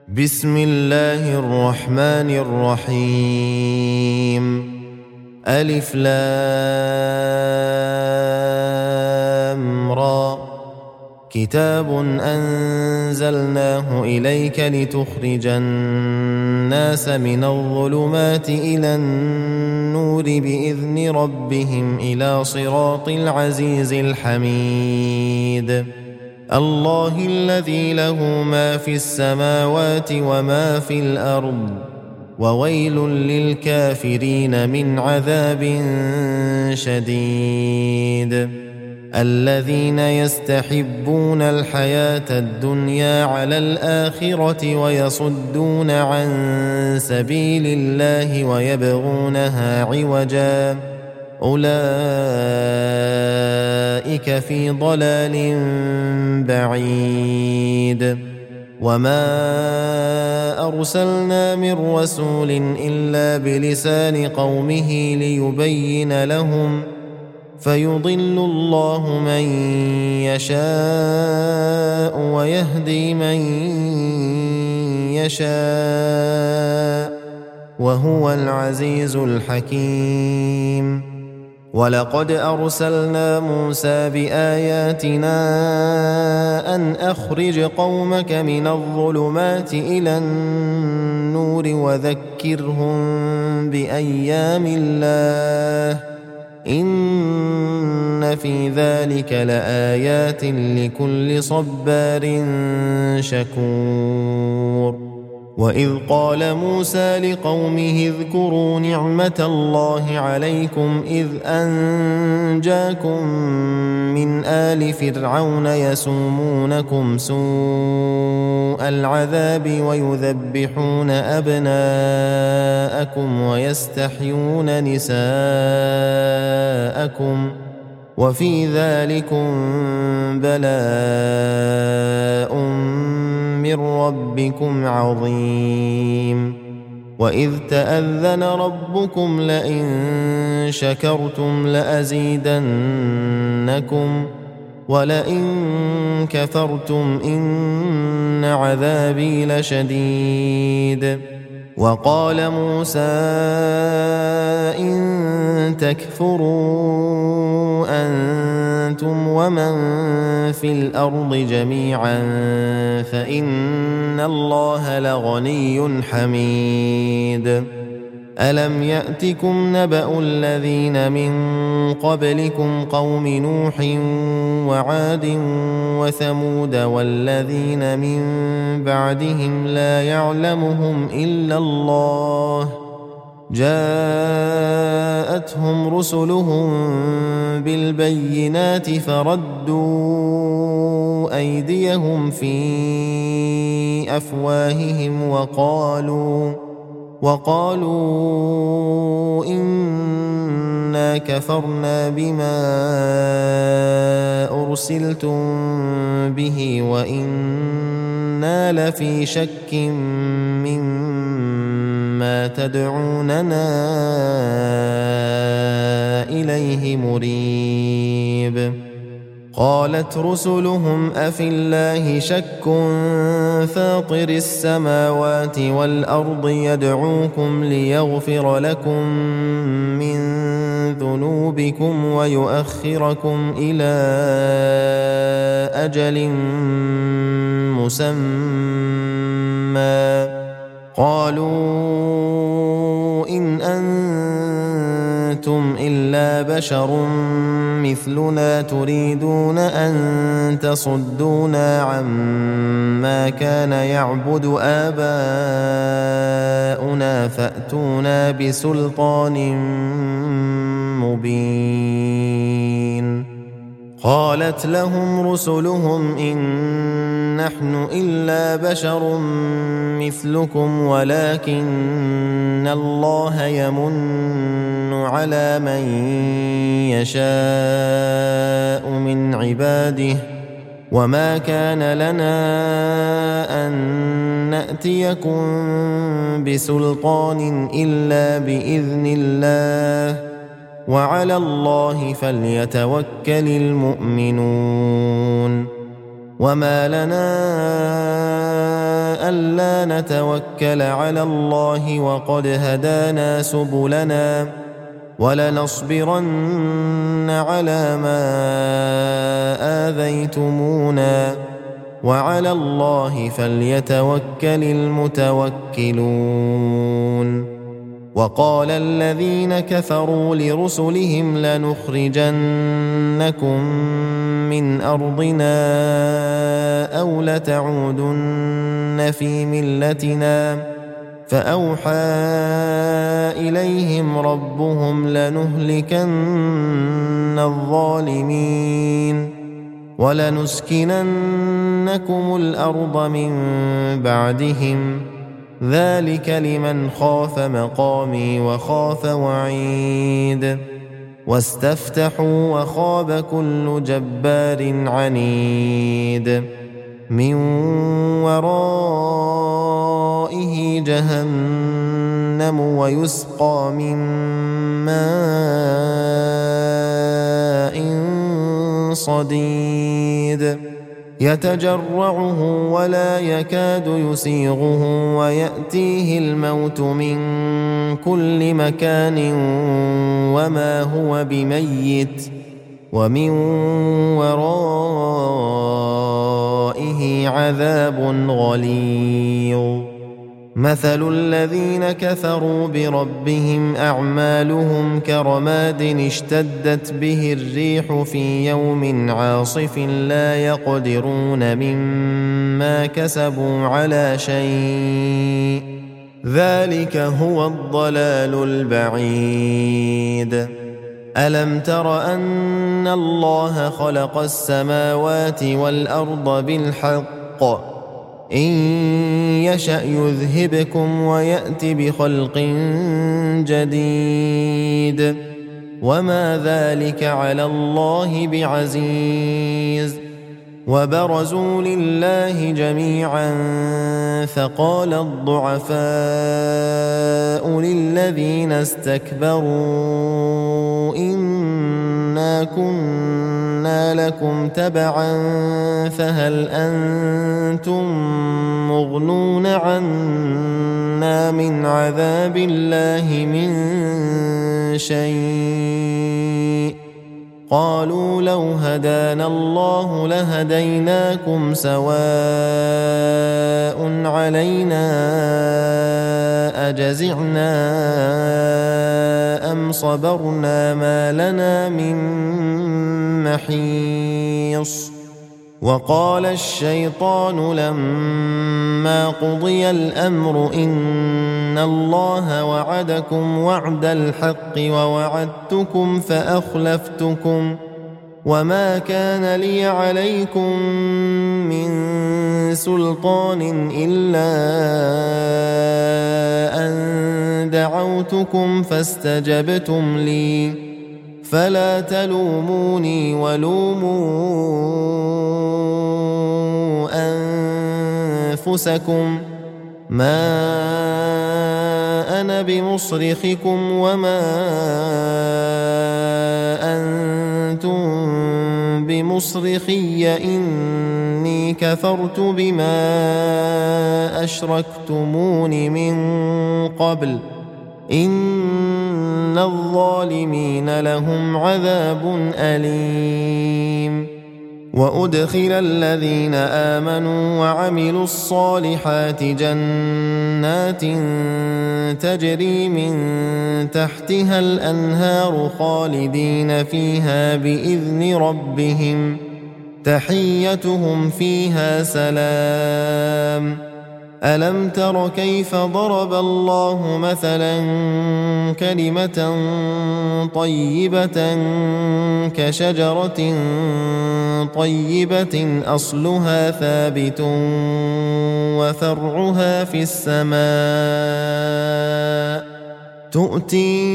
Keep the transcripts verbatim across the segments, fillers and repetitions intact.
بسم الله الرحمن الرحيم ألف لام را كتاب أنزلناه إليك لتخرج الناس من الظلمات إلى النور بإذن ربهم إلى صراط العزيز الحميد الله الذي له ما في السماوات وما في الأرض وويل للكافرين من عذاب شديد الذين يستحبون الحياة الدنيا على الآخرة ويصدون عن سبيل الله ويبغونها عوجا أولئك في ضلال بعيد وما أرسلنا من رسول إلا بلسان قومه ليبين لهم فيضل الله من يشاء ويهدي من يشاء وهو العزيز الحكيم ولقد أرسلنا موسى بآياتنا أن أخرج قومك من الظلمات إلى النور وذكرهم بأيام الله إن في ذلك لآيات لكل صبار شكور وإذ قال موسى لقومه اذكروا نعمة الله عليكم إذ أنجاكم من آل فرعون يسومونكم سوء العذاب ويذبحون أبناءكم ويستحيون نساءكم وفي ذلكم بلاء من ربكم عظيم وإذ تأذن ربكم لئن شكرتم لأزيدنكم ولئن كفرتم إن عذابي لشديد وقال موسى إن تكفروا أنتم ومن في الأرض جميعا فإن الله لغني حميد ألم يأتكم نبأ الذين من قبلكم قوم نوح وعاد وثمود والذين من بعدهم لا يعلمهم إلا الله جاءتهم رسلهم بالبينات فردوا أيديهم في أفواههم وقالوا وقالوا إنا كفرنا بما أرسلتم به وإنا لفي شك مما تدعوننا إليه مريب قالت رسلهم أفي الله شك فاطر السماوات والأرض يدعوكم ليغفر لكم من ذنوبكم ويؤخركم إلى أجل مسمى قالوا إن أنتم إلا بشر مثلنا تريدون أن تصدونا عما كان يعبد آباؤنا فأتونا بسلطان مبين قالت لهم رسلهم إن نحن إلا بشر مثلكم ولكن الله يمن على من يشاء من عباده وما كان لنا أن نأتيكم بسلطان إلا بإذن الله وعلى الله فليتوكل المؤمنون وما لنا ألا نتوكل على الله وقد هدانا سبلنا ولنصبرن على ما آذيتمونا وعلى الله فليتوكل المتوكلون. وقال الذين كفروا لرسلهم لنخرجنكم من أرضنا أو لتعودن في ملتنا فأوحى إليهم ربهم لنهلكن الظالمين ولنسكننكم الأرض من بعدهم ذلك لمن خاف مقامي وخاف وعيد. واستفتحوا وخاب كل جبار عنيد من ورائه جهنم ويسقى من ماء صديد يتجرعه ولا يكاد يسيغه ويأتيه الموت من كل مكان وما هو بميت ومن ورائه عذاب غليظ. مثل الذين كفروا بربهم أعمالهم كرماد اشتدت به الريح في يوم عاصف لا يقدرون مما كسبوا على شيء ذلك هو الضلال البعيد. ألم تر أن الله خلق السماوات والأرض بالحق إن يشأ يذهبكم ويأت بخلق جديد وما ذلك على الله بعزيز. وبرزوا لله جميعا فقال الضعفاء للذين استكبروا إنا كنا لكم تبعا فهل أنتم مغنون عنا من عذاب الله من شيء قالوا لو هدانا الله لهديناكم سواء علينا أجزعنا أم صبرنا ما لنا من محيص. وقال الشيطان لما قضي الأمر إن الله وعدكم وعد الحق ووعدتكم فأخلفتكم وما كان لي عليكم من سلطان إلا أن دعوتكم فاستجبتم لي فلا تلوموني ولوموا أنفسكم ما أنا بمصرخكم وما أنتم بمصرخي إني كفرت بما أشركتمون من قبل إن الظالمين لهم عذاب أليم. وأدخل الذين آمنوا وعملوا الصالحات جنات تجري من تحتها الأنهار خالدين فيها بإذن ربهم تحيتهم فيها سلام. ألم تر كيف ضرب الله مثلا كلمة طيبة كشجرة طيبة أصلها ثابت وفرعها في السماء تؤتي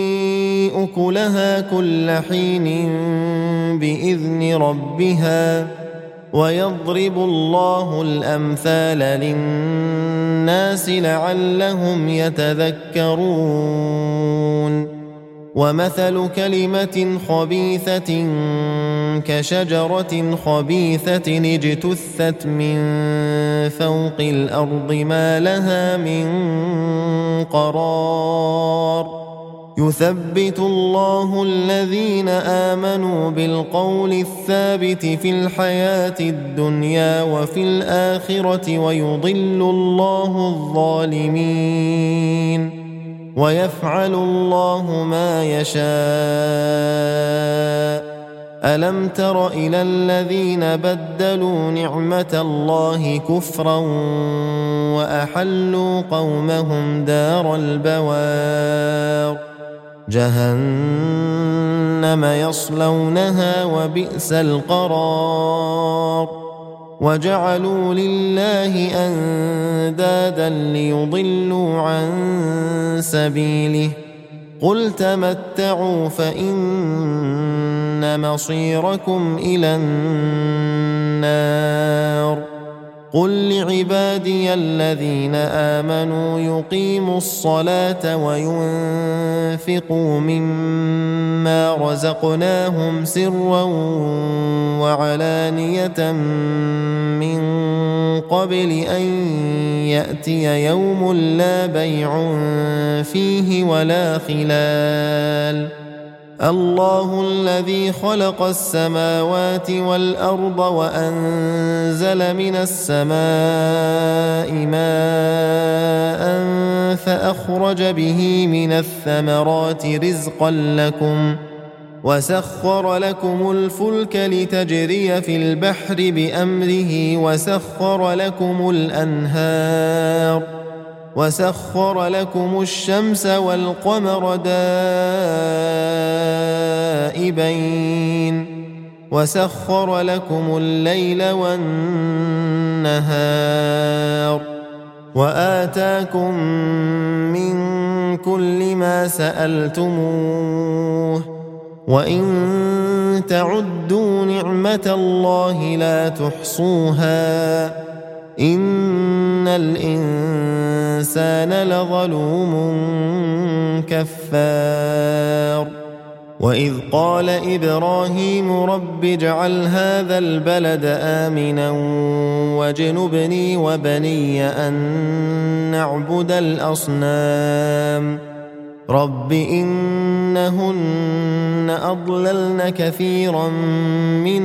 أكلها كل حين بإذن ربها ويضرب الله الأمثال للناس لعلهم يتذكرون. ومثل كلمة خبيثة كشجرة خبيثة اجتثت من فوق الأرض ما لها من قرار يثبت الله الذين آمنوا بالقول الثابت في الحياة الدنيا وفي الآخرة ويضل الله الظالمين ويفعل الله ما يشاء ألم تر إلى الذين بدلوا نعمة الله كفرا وأحلوا قومهم دار البوار جهنم يصلونها وبئس القرار وجعلوا لله أندادا ليضلوا عن سبيله قل تمتعوا فإن مصيركم إلى النار قل لعبادي الذين آمنوا يقيموا الصلاة وينفقوا مما رزقناهم سرا وعلانية من قبل أن يأتي يوم لا بيع فيه ولا خلال الله الذي خلق السماوات والأرض وأنزل من السماء ماء فأخرج به من الثمرات رزقا لكم وسخر لكم الفلك لتجري في البحر بأمره وسخر لكم الأنهار وسخر لكم الشمس والقمر دائبين وسخر لكم الليل والنهار وآتاكم من كل ما سألتموه وإن تعدوا نعمة الله لا تحصوها إن الإنسان لظلوم كفار وإذ قال إبراهيم رب اجعل هذا البلد آمنا واجنبني وبني أن نعبد الأصنام رب إنهن أضللن كثيرا من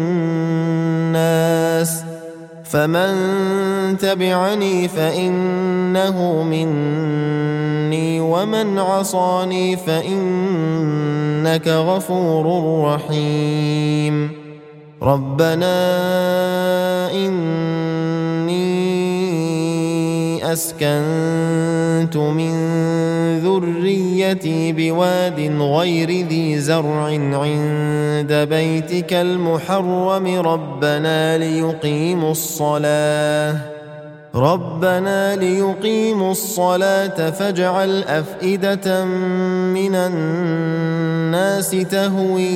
الناس فمن تبعني فإنه مني ومن عصاني فإنك غفور رحيم ربنا إني أسكنت من ذريتي بواد غير ذي زرع عند بيتك المحرم ربنا ليقيموا الصلاة ربنا ليقيموا الصلاة فاجعل أفئدة من الناس تهوي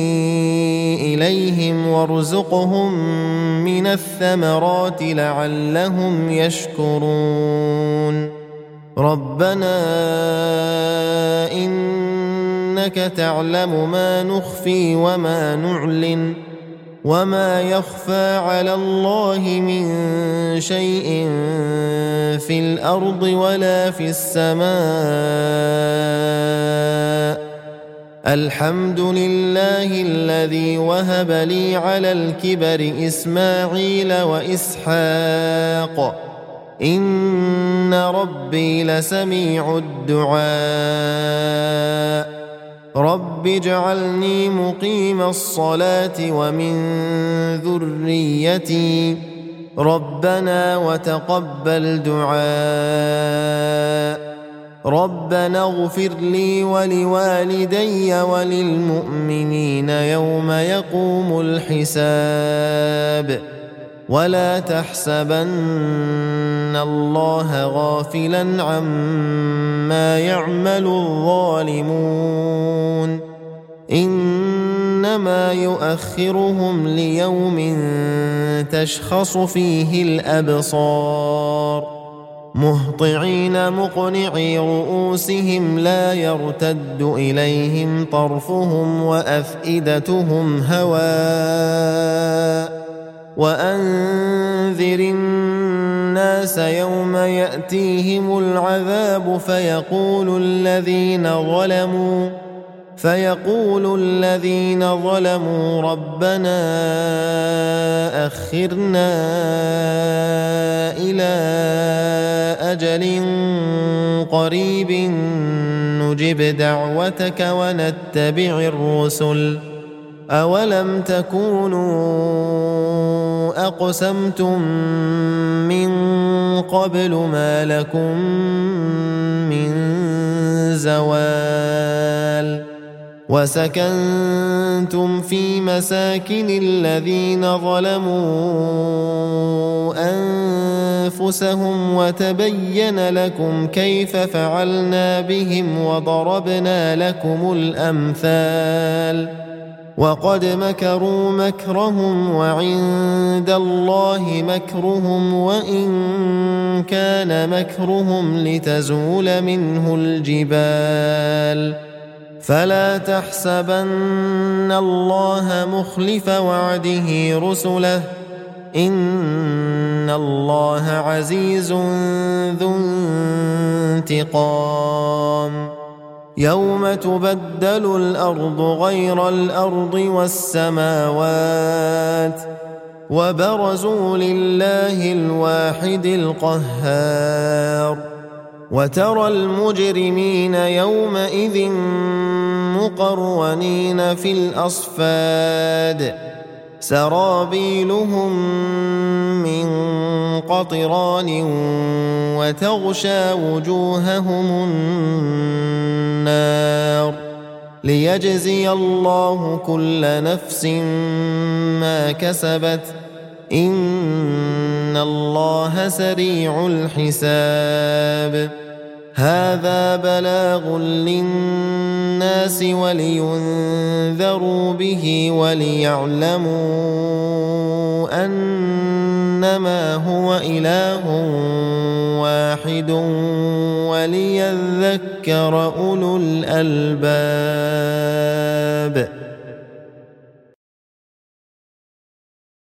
إليهم وارزقهم من الثمرات لعلهم يشكرون ربنا إنك تعلم ما نخفي وما نعلن وما يخفى على الله من شيء في الأرض ولا في السماء الحمد لله الذي وهب لي على الكبر إسماعيل وإسحاق إن ربي لسميع الدعاء رب اجعلني مقيم الصلاة ومن ذريتي ربنا وتقبل دعاء ربنا اغفر لي ولوالدي وللمؤمنين يوم يقوم الحساب ولا تحسبن الله غافلا عما يعمل الظالمون إنما يؤخرهم ليوم تشخص فيه الأبصار مهطعين مقنعي رؤوسهم لا يرتد إليهم طرفهم وأفئدتهم هواء وأنذر الناس يوم يأتيهم العذاب فيقول الذين ظلموا فيقول الذين ظلموا ربنا أخرنا إلى أجل قريب نجب دعوتك ونتبع الرسل أولم تكونوا أقسمتم من قبل ما لكم من زوال وسكنتم في مساكن الذين ظلموا أنفسهم وتبين لكم كيف فعلنا بهم وضربنا لكم الأمثال وقد مكروا مكرهم وعند الله مكرهم وإن كان مكرهم لتزول منه الجبال فلا تحسبن الله مخلف وعده رسله إن الله عزيز ذو انتقام يوم تبدل الأرض غير الأرض والسماوات وبرزوا لله الواحد القهار وترى المجرمين يومئذ مقرنين في الأصفاد سرابيلهم من قطران وتغشى وجوههم النار ليجزي الله كل نفس ما كسبت إن الله سريع الحساب هذا بلاغ للناس ولينذروا به وليعلموا أنما هو إله واحد وليذكر أولو الألباب.